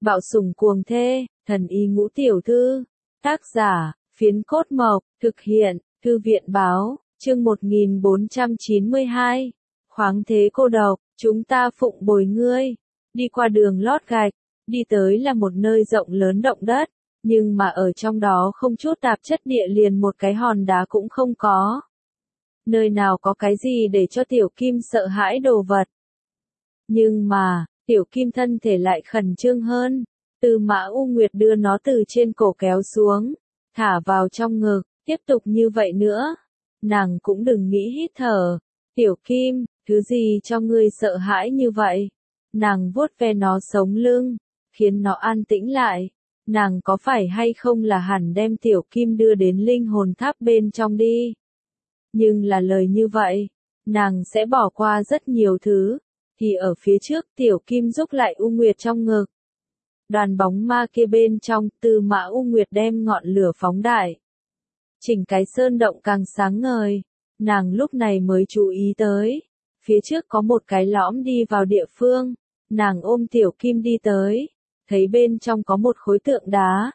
Bạo sủng cuồng thê, thần y ngũ tiểu thư. Tác giả, Phiến Cốt Mộc, thực hiện, Thư viện báo, chương 1492. Khoáng thế cô độc, chúng ta phụng bồi ngươi. Đi qua đường lót gạch, đi tới là một nơi rộng lớn động đất, nhưng mà ở trong đó không chút tạp chất địa liền một cái hòn đá cũng không có. Nơi nào có cái gì để cho Tiểu Kim sợ hãi đồ vật. Nhưng mà, Tiểu Kim thân thể lại khẩn trương hơn. Tư Mã U Nguyệt đưa nó từ trên cổ kéo xuống, thả vào trong ngực, tiếp tục như vậy nữa. Nàng cũng đừng nghĩ hít thở. Tiểu Kim, thứ gì cho ngươi sợ hãi như vậy? Nàng vuốt ve nó sống lưng, khiến nó an tĩnh lại. Nàng có phải hay không là hẳn đem Tiểu Kim đưa đến linh hồn tháp bên trong đi? Nhưng là lời như vậy, nàng sẽ bỏ qua rất nhiều thứ. Thì ở phía trước Tiểu Kim rúc lại U Nguyệt trong ngực. Đoàn bóng ma kia bên trong, Tư Mã U Nguyệt đem ngọn lửa phóng đại. Chỉnh cái sơn động càng sáng ngời, nàng lúc này mới chú ý tới. Phía trước có một cái lõm đi vào địa phương, nàng ôm Tiểu Kim đi tới, thấy bên trong có một khối tượng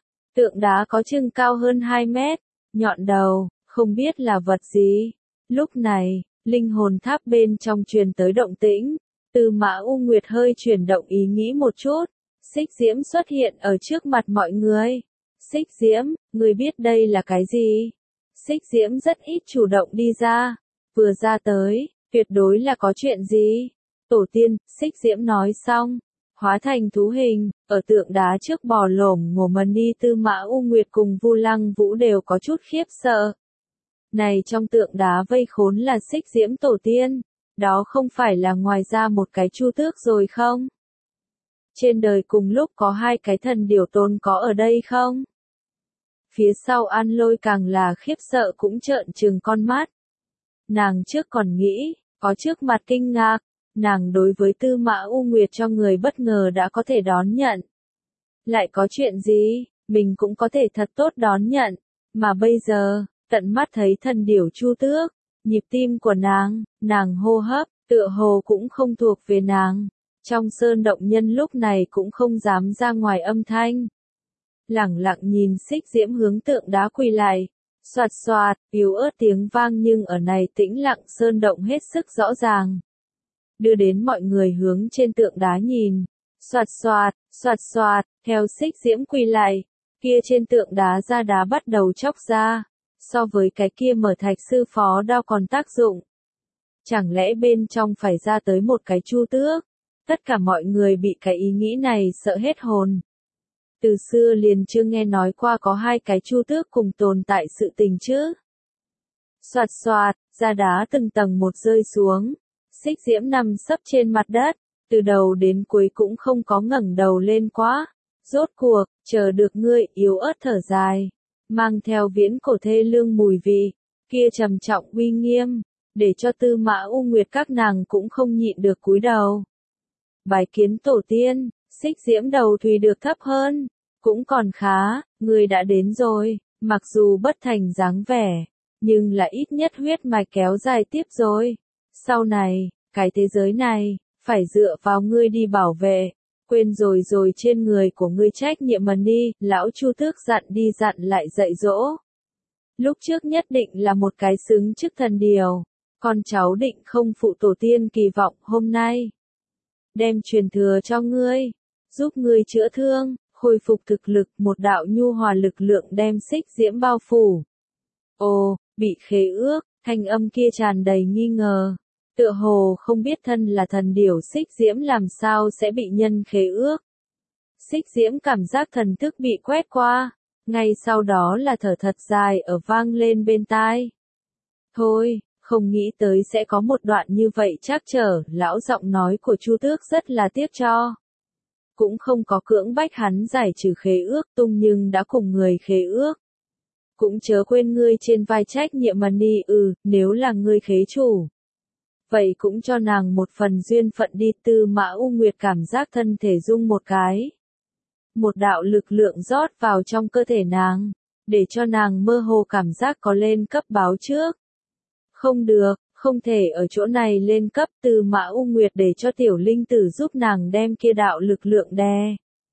đá có chừng cao hơn 2 mét, nhọn đầu, không biết là vật gì. Lúc này, linh hồn tháp bên trong truyền tới động tĩnh, Tư Mã U Nguyệt hơi chuyển động ý nghĩ một chút. Xích Diễm xuất hiện ở trước mặt mọi người. Xích Diễm, người biết đây là cái gì? Xích Diễm rất ít chủ động đi ra. Vừa ra tới, tuyệt đối là có chuyện gì? Tổ tiên, Xích Diễm nói xong, hóa thành thú hình, ở tượng đá trước bò lổm ngổ mần đi. Tư Mã U Nguyệt cùng Vu Lăng Vũ đều có chút khiếp sợ. Này trong tượng đá vây khốn là Xích Diễm tổ tiên, đó không phải là ngoài ra một cái Chu Tước rồi không? Trên đời cùng lúc có hai cái thần điểu tôn có ở đây không? Phía sau An Lôi càng là khiếp sợ cũng trợn trừng con mắt. Nàng trước còn nghĩ, có trước mặt kinh ngạc, nàng đối với Tư Mã U Nguyệt cho người bất ngờ đã có thể đón nhận. Lại có chuyện gì, mình cũng có thể thật tốt đón nhận, mà bây giờ, tận mắt thấy thần điểu Chu Tước, nhịp tim của nàng hô hấp, tựa hồ cũng không thuộc về nàng. Trong sơn động nhân lúc này cũng không dám ra ngoài âm thanh. Lẳng lặng nhìn Xích Diễm hướng tượng đá quỳ lại. Soạt soạt, yếu ớt tiếng vang nhưng ở này tĩnh lặng sơn động hết sức rõ ràng. Đưa đến mọi người hướng trên tượng đá nhìn. Soạt soạt, theo Xích Diễm quỳ lại. Kia trên tượng đá da đá bắt đầu chóc ra. So với cái kia mở thạch sư phó đao còn tác dụng. Chẳng lẽ bên trong phải ra tới một cái Chu Tước? Tất cả mọi người bị cái ý nghĩ này sợ hết hồn. Từ xưa liền chưa nghe nói qua có hai cái Chu Tước cùng tồn tại sự tình chứ. Soạt soạt, da đá từng tầng một rơi xuống. Xích Diễm nằm sấp trên mặt đất, từ đầu đến cuối cũng không có ngẩng đầu lên quá. Rốt cuộc, chờ được ngươi, yếu ớt thở dài, mang theo viễn cổ thê lương mùi vị, kia trầm trọng uy nghiêm, để cho Tư Mã U Nguyệt các nàng cũng không nhịn được cúi đầu. Bái kiến tổ tiên. Xích Diễm đầu thùy được thấp hơn, cũng còn khá, người đã đến rồi, mặc dù bất thành dáng vẻ, nhưng là ít nhất huyết mạch kéo dài tiếp rồi. Sau này, cái thế giới này, phải dựa vào ngươi đi bảo vệ, quên rồi trên người của ngươi trách nhiệm mần đi, lão Chu Tước dặn đi dặn lại dạy dỗ. Lúc trước nhất định là một cái xứng chức thần điều, con cháu định không phụ tổ tiên kỳ vọng hôm nay. Đem truyền thừa cho ngươi, giúp ngươi chữa thương, khôi phục thực lực, một đạo nhu hòa lực lượng đem Xích Diễm bao phủ. Ồ, bị khế ước, thanh âm kia tràn đầy nghi ngờ. Tựa hồ không biết thân là thần điểu Xích Diễm làm sao sẽ bị nhân khế ước. Xích Diễm cảm giác thần thức bị quét qua, ngay sau đó là thở thật dài ở vang lên bên tai. Thôi, không nghĩ tới sẽ có một đoạn như vậy trắc trở, lão giọng nói của Chu Tước rất là tiếc cho. Cũng không có cưỡng bách hắn giải trừ khế ước tung nhưng đã cùng người khế ước. Cũng chớ quên ngươi trên vai trách nhiệm mần đi, nếu là ngươi khế chủ. Vậy cũng cho nàng một phần duyên phận đi. Tư Mã U Nguyệt cảm giác thân thể rung một cái. Một đạo lực lượng rót vào trong cơ thể nàng, để cho nàng mơ hồ cảm giác có lên cấp báo trước. Không được, không thể ở chỗ này lên cấp. Tư Mã U Nguyệt để cho tiểu linh tử giúp nàng đem kia đạo lực lượng đè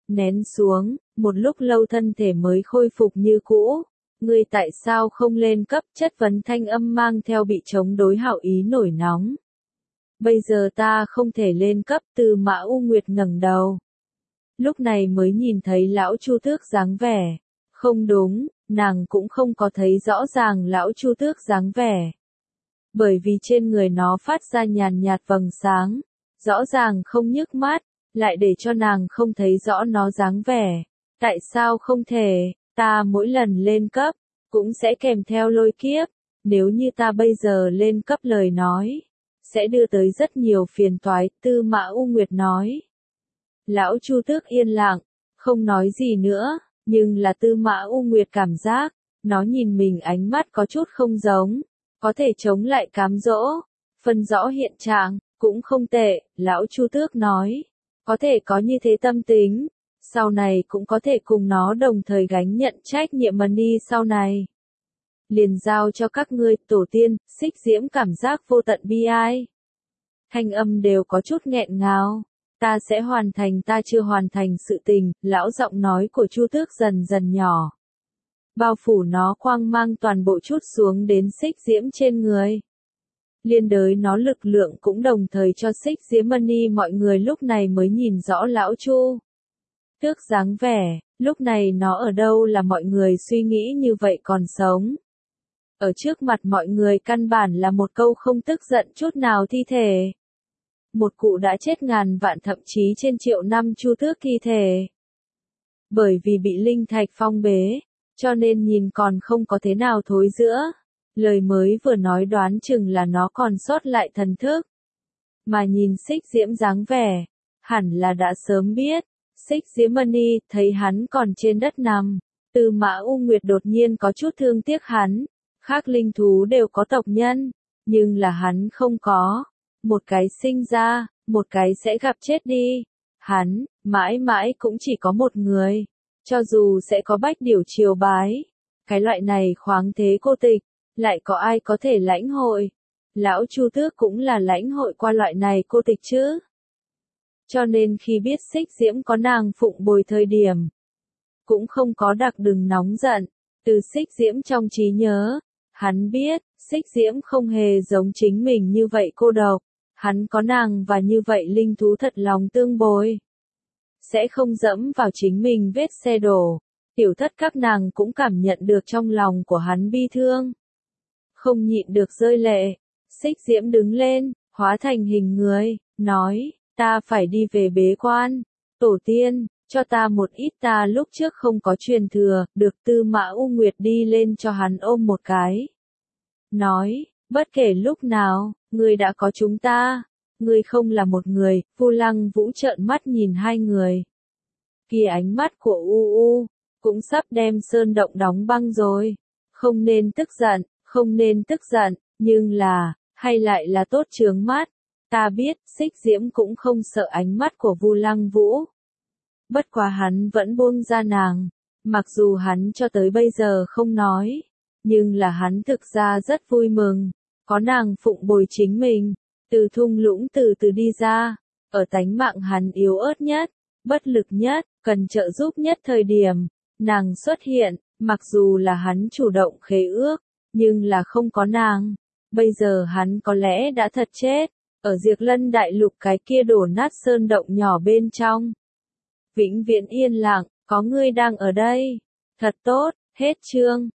nén xuống, một lúc lâu thân thể mới khôi phục như cũ. Ngươi tại sao không lên cấp? Chất vấn thanh âm mang theo bị chống đối hảo ý nổi nóng. Bây giờ ta không thể lên cấp. Tư Mã U Nguyệt ngẩng đầu. Lúc này mới nhìn thấy lão Chu Tước dáng vẻ. Không đúng, nàng cũng không có thấy rõ ràng lão Chu Tước dáng vẻ. Bởi vì trên người nó phát ra nhàn nhạt vầng sáng, rõ ràng không nhức mắt, lại để cho nàng không thấy rõ nó dáng vẻ. Tại sao không thể? Ta mỗi lần lên cấp, cũng sẽ kèm theo lôi kiếp. Nếu như ta bây giờ lên cấp lời nói, sẽ đưa tới rất nhiều phiền toái. Tư Mã U Nguyệt nói. Lão Chu Tước yên lặng, không nói gì nữa, nhưng là Tư Mã U Nguyệt cảm giác, nó nhìn mình ánh mắt có chút không giống, có thể chống lại cám dỗ, phân rõ hiện trạng, cũng không tệ. Lão Chu Tước nói, có thể có như thế tâm tính, sau này cũng có thể cùng nó đồng thời gánh nhận trách nhiệm Money sau này. Liền giao cho các ngươi. Tổ tiên. Xích Diễm cảm giác vô tận bi ai. Thanh âm đều có chút nghẹn ngào. Ta sẽ hoàn thành ta chưa hoàn thành sự tình. Lão giọng nói của Chu Tước dần dần nhỏ, bao phủ nó quang mang toàn bộ chút xuống đến Xích Diễm trên người. Liên đới nó lực lượng cũng đồng thời cho Xích Diễm Money. Mọi người lúc này mới nhìn rõ lão Chu Tước dáng vẻ. Lúc này nó ở đâu là mọi người suy nghĩ như vậy còn sống. Ở trước mặt mọi người căn bản là một câu không tức giận chút nào thi thể. Một cụ đã chết ngàn vạn thậm chí trên triệu năm Chu Tước thi thể. Bởi vì bị linh thạch phong bế, cho nên nhìn còn không có thế nào thối rữa. Lời mới vừa nói đoán chừng là nó còn sót lại thần thức. Mà nhìn Xích Diễm dáng vẻ, hẳn là đã sớm biết. Xích Diễm Money thấy hắn còn trên đất nằm. Tư Mã U Nguyệt đột nhiên có chút thương tiếc hắn. Khác linh thú đều có tộc nhân, nhưng là hắn không có. Một cái sinh ra, một cái sẽ gặp chết đi. Hắn, mãi mãi cũng chỉ có một người. Cho dù sẽ có bách điểu triều bái, cái loại này khoáng thế cô tịch, lại có ai có thể lãnh hội. Lão Chu Tước cũng là lãnh hội qua loại này cô tịch chứ. Cho nên khi biết Xích Diễm có nàng phụng bồi thời điểm, cũng không có đặc đừng nóng giận. Từ Xích Diễm trong trí nhớ, hắn biết, Xích Diễm không hề giống chính mình như vậy cô độc. Hắn có nàng và như vậy linh thú thật lòng tương bồi. Sẽ không dẫm vào chính mình vết xe đổ. Tiểu thất các nàng cũng cảm nhận được trong lòng của hắn bi thương. Không nhịn được rơi lệ. Xích Diễm đứng lên, hóa thành hình người, nói, ta phải đi về bế quan. Tổ tiên, cho ta một ít, ta lúc trước không có truyền thừa. Được. Tư Mã U Nguyệt đi lên cho hắn ôm một cái. Nói, bất kể lúc nào, ngươi đã có chúng ta. Ngươi không là một người. Vu Lăng Vũ trợn mắt nhìn hai người. Kia ánh mắt của U cũng sắp đem sơn động đóng băng rồi. Không nên tức giận, không nên tức giận, nhưng là, hay lại là tốt chướng mắt. Ta biết, Xích Diễm cũng không sợ ánh mắt của Vu Lăng Vũ. Bất quá hắn vẫn buông ra nàng. Mặc dù hắn cho tới bây giờ không nói, nhưng là hắn thực ra rất vui mừng. Có nàng phụng bồi chính mình, từ thung lũng từ từ đi ra. Ở tánh mạng hắn yếu ớt nhất, bất lực nhất, cần trợ giúp nhất thời điểm, nàng xuất hiện. Mặc dù là hắn chủ động khế ước, nhưng là không có nàng, bây giờ hắn có lẽ đã thật chết. Ở Diệp Lân Đại Lục cái kia đổ nát sơn động nhỏ bên trong. Vĩnh viễn yên lặng, có ngươi đang ở đây. Thật tốt. Hết chương.